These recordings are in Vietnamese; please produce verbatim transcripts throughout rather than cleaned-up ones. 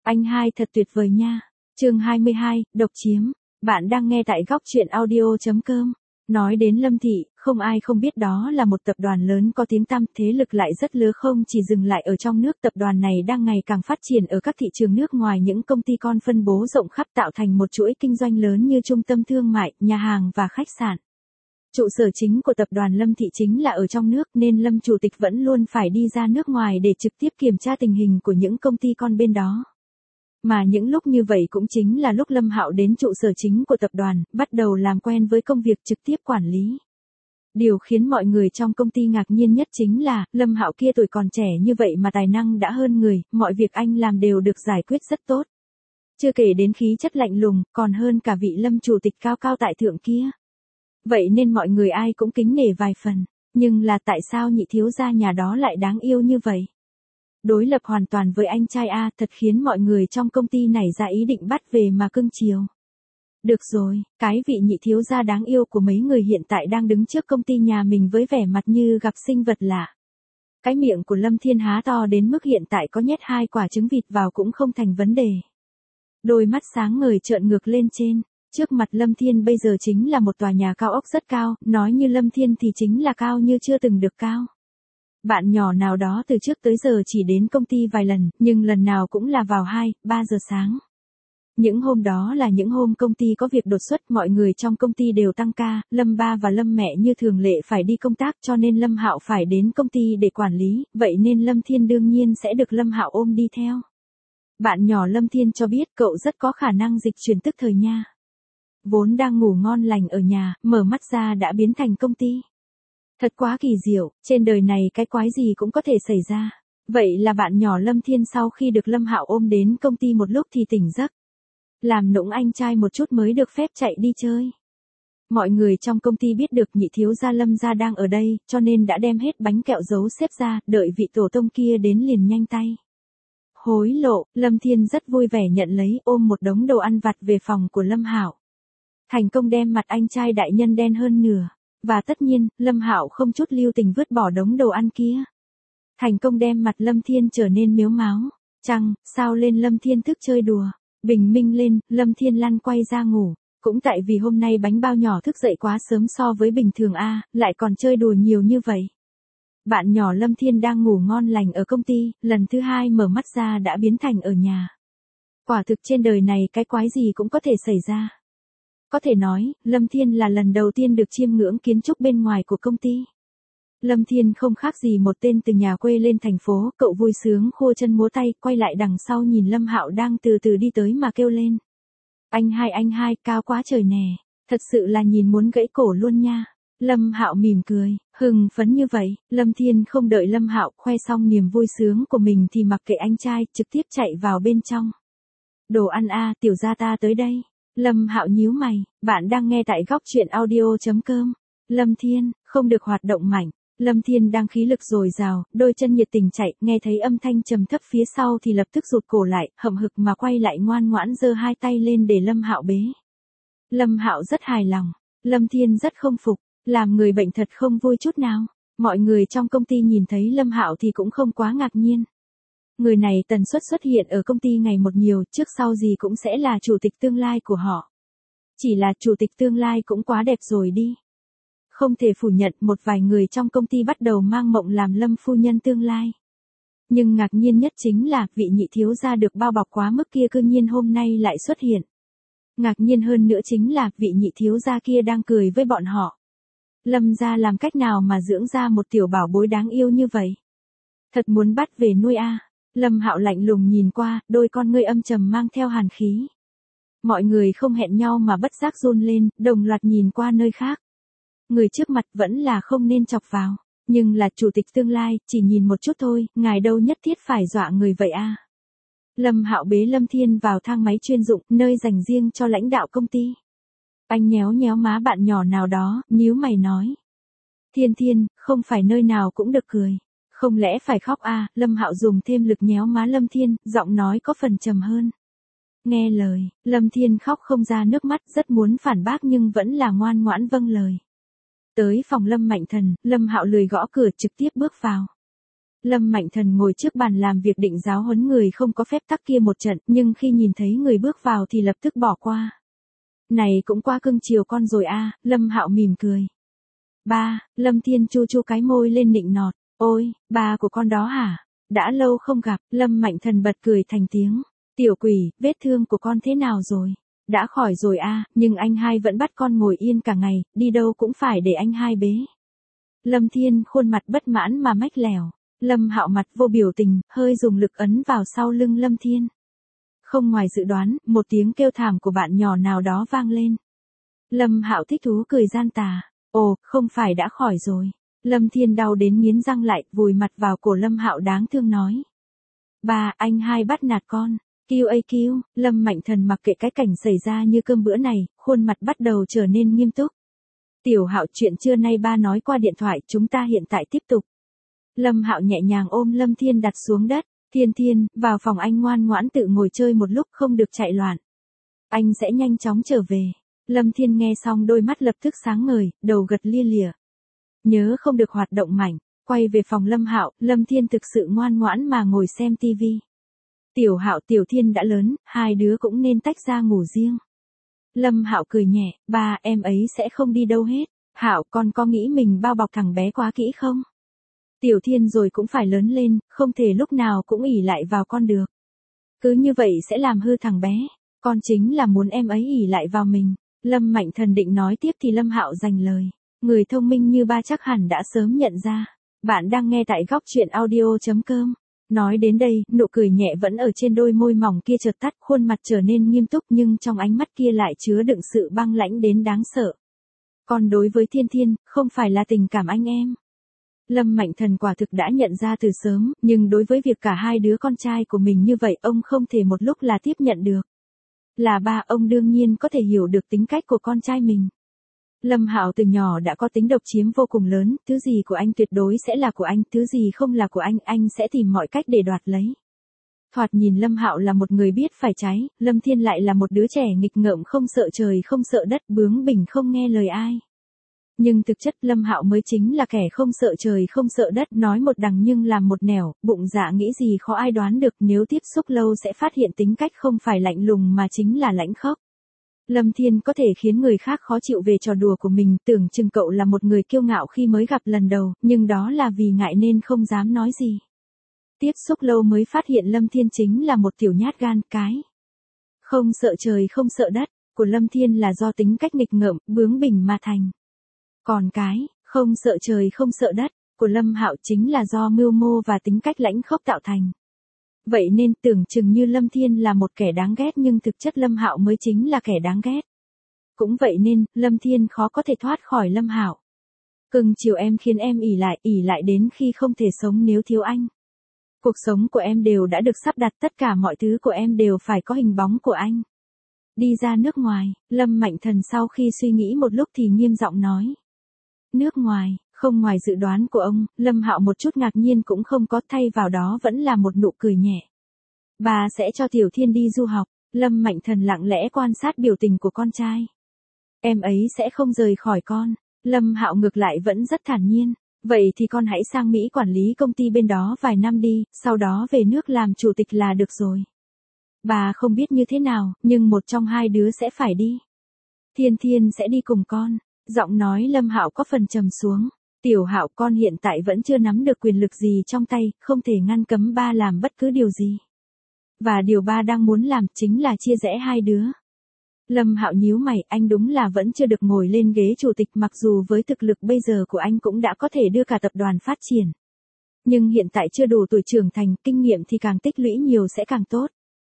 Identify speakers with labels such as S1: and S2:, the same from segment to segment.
S1: Anh hai thật tuyệt vời nha. Chương hai mươi hai, độc chiếm. Bạn đang nghe tại góc truyện audio chấm com. Nói đến Lâm Thị, không ai không biết đó là một tập đoàn lớn có tiếng tăm, thế lực lại rất lớn, không chỉ dừng lại ở trong nước, tập đoàn này đang ngày càng phát triển ở các thị trường nước ngoài, những công ty con phân bố rộng khắp tạo thành một chuỗi kinh doanh lớn như trung tâm thương mại, nhà hàng và khách sạn. Trụ sở chính của tập đoàn Lâm Thị chính là ở trong nước, nên Lâm Chủ tịch vẫn luôn phải đi ra nước ngoài để trực tiếp kiểm tra tình hình của những công ty con bên đó. Mà những lúc như vậy cũng chính là lúc Lâm Hạo đến trụ sở chính của tập đoàn, bắt đầu làm quen với công việc trực tiếp quản lý. Điều khiến mọi người trong công ty ngạc nhiên nhất chính là, Lâm Hạo kia tuổi còn trẻ như vậy mà tài năng đã hơn người, mọi việc anh làm đều được giải quyết rất tốt. Chưa kể đến khí chất lạnh lùng, còn hơn cả vị Lâm Chủ tịch cao cao tại thượng kia. Vậy nên mọi người ai cũng kính nể vài phần, nhưng là tại sao nhị thiếu gia nhà đó lại đáng yêu như vậy? Đối lập hoàn toàn với anh trai A, thật khiến mọi người trong công ty này ra ý định bắt về mà cưng chiều. Được rồi, cái vị nhị thiếu gia đáng yêu của mấy người hiện tại đang đứng trước công ty nhà mình với vẻ mặt như gặp sinh vật lạ. Cái miệng của Lâm Thiên há to đến mức hiện tại có nhét hai quả trứng vịt vào cũng không thành vấn đề. Đôi mắt sáng ngời trợn ngược lên trên. Trước mặt Lâm Thiên bây giờ chính là một tòa nhà cao ốc rất cao, nói như Lâm Thiên thì chính là cao như chưa từng được cao. Bạn nhỏ nào đó từ trước tới giờ chỉ đến công ty vài lần, nhưng lần nào cũng là vào hai, ba giờ sáng. Những hôm đó là những hôm công ty có việc đột xuất, mọi người trong công ty đều tăng ca, Lâm ba và Lâm mẹ như thường lệ phải đi công tác, cho nên Lâm Hạo phải đến công ty để quản lý, vậy nên Lâm Thiên đương nhiên sẽ được Lâm Hạo ôm đi theo. Bạn nhỏ Lâm Thiên cho biết cậu rất có khả năng dịch chuyển tức thời nha. Vốn đang ngủ ngon lành ở nhà, mở mắt ra đã biến thành công ty. Thật quá kỳ diệu, trên đời này cái quái gì cũng có thể xảy ra. Vậy là bạn nhỏ Lâm Thiên sau khi được Lâm Hạo ôm đến công ty một lúc thì tỉnh giấc. Làm nũng anh trai một chút mới được phép chạy đi chơi. Mọi người trong công ty biết được nhị thiếu gia Lâm gia đang ở đây, cho nên đã đem hết bánh kẹo giấu xếp ra, đợi vị tổ tông kia đến liền nhanh tay. Hối lộ, Lâm Thiên rất vui vẻ nhận lấy, ôm một đống đồ ăn vặt về phòng của Lâm Hạo. Thành công đem mặt anh trai đại nhân đen hơn nửa. Và tất nhiên, Lâm Hạo không chút lưu tình vứt bỏ đống đồ ăn kia. Thành công đem mặt Lâm Thiên trở nên mếu máo. Chăng, sao lên Lâm Thiên thức chơi đùa. Bình minh lên, Lâm Thiên lăn quay ra ngủ. Cũng tại vì hôm nay bánh bao nhỏ thức dậy quá sớm so với bình thường a, lại còn chơi đùa nhiều như vậy. Bạn nhỏ Lâm Thiên đang ngủ ngon lành ở công ty, lần thứ hai mở mắt ra đã biến thành ở nhà. Quả thực trên đời này cái quái gì cũng có thể xảy ra. Có thể nói, Lâm Thiên là lần đầu tiên được chiêm ngưỡng kiến trúc bên ngoài của công ty. Lâm Thiên không khác gì một tên từ nhà quê lên thành phố, cậu vui sướng khua chân múa tay, quay lại đằng sau nhìn Lâm Hạo đang từ từ đi tới mà kêu lên. Anh hai anh hai, cao quá trời nè, thật sự là nhìn muốn gãy cổ luôn nha. Lâm Hạo mỉm cười, hưng phấn như vậy, Lâm Thiên không đợi Lâm Hạo khoe xong niềm vui sướng của mình thì mặc kệ anh trai, trực tiếp chạy vào bên trong. Đồ ăn a, tiểu gia ta tới đây. Lâm Hạo nhíu mày, bạn đang nghe tại góc truyện audio chấm com. Lâm Thiên, không được hoạt động mạnh. Lâm Thiên đang khí lực dồi dào, đôi chân nhiệt tình chạy, nghe thấy âm thanh trầm thấp phía sau thì lập tức rụt cổ lại, hậm hực mà quay lại ngoan ngoãn giơ hai tay lên để Lâm Hạo bế. Lâm Hạo rất hài lòng, Lâm Thiên rất không phục, làm người bệnh thật không vui chút nào. Mọi người trong công ty nhìn thấy Lâm Hạo thì cũng không quá ngạc nhiên. Người này tần suất xuất hiện ở công ty ngày một nhiều, trước sau gì cũng sẽ là chủ tịch tương lai của họ. Chỉ là chủ tịch tương lai cũng quá đẹp rồi đi. Không thể phủ nhận một vài người trong công ty bắt đầu mang mộng làm Lâm phu nhân tương lai. Nhưng ngạc nhiên nhất chính là vị nhị thiếu gia được bao bọc quá mức kia cư nhiên hôm nay lại xuất hiện. Ngạc nhiên hơn nữa chính là vị nhị thiếu gia kia đang cười với bọn họ. Lâm gia làm cách nào mà dưỡng ra một tiểu bảo bối đáng yêu như vậy? Thật muốn bắt về nuôi a. À. Lâm Hạo lạnh lùng nhìn qua, đôi con ngươi âm trầm mang theo hàn khí. Mọi người không hẹn nhau mà bất giác run lên, đồng loạt nhìn qua nơi khác. Người trước mặt vẫn là không nên chọc vào, nhưng là chủ tịch tương lai, chỉ nhìn một chút thôi, ngài đâu nhất thiết phải dọa người vậy a. À. Lâm Hạo bế Lâm Thiên vào thang máy chuyên dụng, nơi dành riêng cho lãnh đạo công ty. Anh nhéo nhéo má bạn nhỏ nào đó, nhíu mày nói. Thiên Thiên, không phải nơi nào cũng được cười. Không lẽ phải khóc à, Lâm Hạo dùng thêm lực nhéo má Lâm Thiên, giọng nói có phần trầm hơn. Nghe lời, Lâm Thiên khóc không ra nước mắt, rất muốn phản bác nhưng vẫn là ngoan ngoãn vâng lời. Tới phòng Lâm Mạnh Thần, Lâm Hạo lười gõ cửa trực tiếp bước vào. Lâm Mạnh Thần ngồi trước bàn làm việc định giáo huấn người không có phép tắc kia một trận, nhưng khi nhìn thấy người bước vào thì lập tức bỏ qua. Này cũng qua cưng chiều con rồi a, Lâm Hạo mỉm cười. Ba, Lâm Thiên chu chu cái môi lên nịnh nọt, ôi, ba của con đó hả? Đã lâu không gặp, Lâm Mạnh Thần bật cười thành tiếng. Tiểu quỷ, vết thương của con thế nào rồi? Đã khỏi rồi a, nhưng anh hai vẫn bắt con ngồi yên cả ngày, đi đâu cũng phải để anh hai bế. Lâm Thiên khuôn mặt bất mãn mà mách lèo. Lâm Hạo mặt vô biểu tình, hơi dùng lực ấn vào sau lưng Lâm Thiên. Không ngoài dự đoán, một tiếng kêu thảm của bạn nhỏ nào đó vang lên. Lâm Hạo thích thú cười gian tà. Ồ, không phải đã khỏi rồi. Lâm Thiên đau đến nghiến răng lại, vùi mặt vào cổ Lâm Hạo đáng thương nói. Ba, anh hai bắt nạt con. Kêu ây kêu, Lâm Mạnh Thần mặc kệ cái cảnh xảy ra như cơm bữa này, khuôn mặt bắt đầu trở nên nghiêm túc. Tiểu Hạo, chuyện trưa nay ba nói qua điện thoại, chúng ta hiện tại tiếp tục. Lâm Hạo nhẹ nhàng ôm Lâm Thiên đặt xuống đất. Thiên Thiên, vào phòng anh ngoan ngoãn tự ngồi chơi một lúc, không được chạy loạn. Anh sẽ nhanh chóng trở về. Lâm Thiên nghe xong đôi mắt lập tức sáng ngời, đầu gật lia lịa. Nhớ không được hoạt động mạnh, quay về phòng Lâm Hạo, Lâm Thiên thực sự ngoan ngoãn mà ngồi xem tivi. Tiểu Hạo Tiểu Thiên đã lớn, hai đứa cũng nên tách ra ngủ riêng. Lâm Hạo cười nhẹ, ba, em ấy sẽ không đi đâu hết. Hạo, con có nghĩ mình bao bọc thằng bé quá kỹ không? Tiểu Thiên rồi cũng phải lớn lên, không thể lúc nào cũng ỷ lại vào con được. Cứ như vậy sẽ làm hư thằng bé. Con chính là muốn em ấy ỷ lại vào mình. Lâm Mạnh Thần định nói tiếp thì Lâm Hạo giành lời. Người thông minh như ba chắc hẳn đã sớm nhận ra. Bạn đang nghe tại góc truyện audio chấm com. Nói đến đây, nụ cười nhẹ vẫn ở trên đôi môi mỏng kia chợt tắt, khuôn mặt trở nên nghiêm túc nhưng trong ánh mắt kia lại chứa đựng sự băng lãnh đến đáng sợ. Còn đối với Thiên Thiên, không phải là tình cảm anh em. Lâm Mạnh Thần quả thực đã nhận ra từ sớm, nhưng đối với việc cả hai đứa con trai của mình như vậy ông không thể một lúc là tiếp nhận được. Là ba, ông đương nhiên có thể hiểu được tính cách của con trai mình. Lâm Hạo từ nhỏ đã có tính độc chiếm vô cùng lớn, thứ gì của anh tuyệt đối sẽ là của anh, thứ gì không là của anh, anh sẽ tìm mọi cách để đoạt lấy. Thoạt nhìn Lâm Hạo là một người biết phải trái, Lâm Thiên lại là một đứa trẻ nghịch ngợm không sợ trời không sợ đất, bướng bỉnh không nghe lời ai. Nhưng thực chất Lâm Hạo mới chính là kẻ không sợ trời không sợ đất, nói một đằng nhưng làm một nẻo, bụng dạ nghĩ gì khó ai đoán được, nếu tiếp xúc lâu sẽ phát hiện tính cách không phải lạnh lùng mà chính là lãnh khốc. Lâm Thiên có thể khiến người khác khó chịu về trò đùa của mình, tưởng chừng cậu là một người kiêu ngạo khi mới gặp lần đầu, nhưng đó là vì ngại nên không dám nói gì. Tiếp xúc lâu mới phát hiện Lâm Thiên chính là một tiểu nhát gan, cái không sợ trời không sợ đất của Lâm Thiên là do tính cách nghịch ngợm, bướng bỉnh mà thành. Còn cái không sợ trời không sợ đất của Lâm Hạo chính là do mưu mô và tính cách lãnh khốc tạo thành. Vậy nên tưởng chừng như Lâm Thiên là một kẻ đáng ghét nhưng thực chất Lâm Hạo mới chính là kẻ đáng ghét. Cũng vậy nên, Lâm Thiên khó có thể thoát khỏi Lâm Hạo. Cưng chiều em khiến em ỷ lại, ỷ lại đến khi không thể sống nếu thiếu anh. Cuộc sống của em đều đã được sắp đặt, tất cả mọi thứ của em đều phải có hình bóng của anh. Đi ra nước ngoài, Lâm Mạnh Thần sau khi suy nghĩ một lúc thì nghiêm giọng nói. Nước ngoài, không ngoài dự đoán của ông, Lâm Hạo một chút ngạc nhiên cũng không có, thay vào đó vẫn là một nụ cười nhẹ. Bà sẽ cho Tiểu Thiên đi du học. Lâm Mạnh Thần lặng lẽ quan sát biểu tình của con trai. Em ấy sẽ không rời khỏi con. Lâm Hạo ngược lại vẫn rất thản nhiên. Vậy thì con hãy sang Mỹ quản lý công ty bên đó vài năm đi, sau đó về nước làm chủ tịch là được rồi. Bà không biết như thế nào, nhưng một trong hai đứa sẽ phải đi. Thiên Thiên sẽ đi cùng con. Giọng nói Lâm Hạo có phần trầm xuống. Tiểu Hạo, con hiện tại vẫn chưa nắm được quyền lực gì trong tay, không thể ngăn cấm ba làm bất cứ điều gì. Và điều ba đang muốn làm chính là chia rẽ hai đứa. Lâm Hạo nhíu mày, anh đúng là vẫn chưa được ngồi lên ghế chủ tịch, mặc dù với thực lực bây giờ của anh cũng đã có thể đưa cả tập đoàn phát triển. Nhưng hiện tại chưa đủ tuổi trưởng thành, kinh nghiệm thì càng tích lũy nhiều sẽ càng tốt.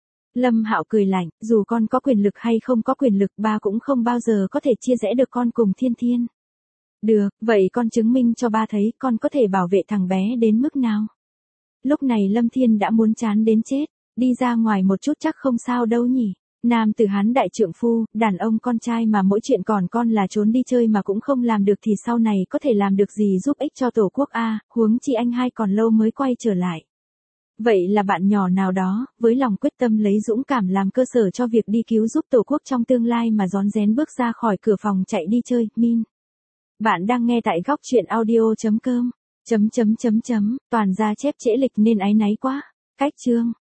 S1: Lâm Hạo cười lạnh, dù con có quyền lực hay không có quyền lực, ba cũng không bao giờ có thể chia rẽ được con cùng Thiên Thiên. Được, vậy con chứng minh cho ba thấy con có thể bảo vệ thằng bé đến mức nào. Lúc này Lâm Thiên đã muốn chán đến chết, đi ra ngoài một chút chắc không sao đâu nhỉ. Nam tử Hán đại trượng phu, đàn ông con trai mà mỗi chuyện còn con là trốn đi chơi mà cũng không làm được thì sau này có thể làm được gì giúp ích cho tổ quốc a, huống chi anh hai còn lâu mới quay trở lại. Vậy là bạn nhỏ nào đó, với lòng quyết tâm lấy dũng cảm làm cơ sở cho việc đi cứu giúp tổ quốc trong tương lai mà rón rén bước ra khỏi cửa phòng chạy đi chơi, Min. Bạn đang nghe tại góc truyện audio chấm com. Chấm chấm chấm chấm, toàn ra chép trễ lịch nên áy náy quá. Cách chương.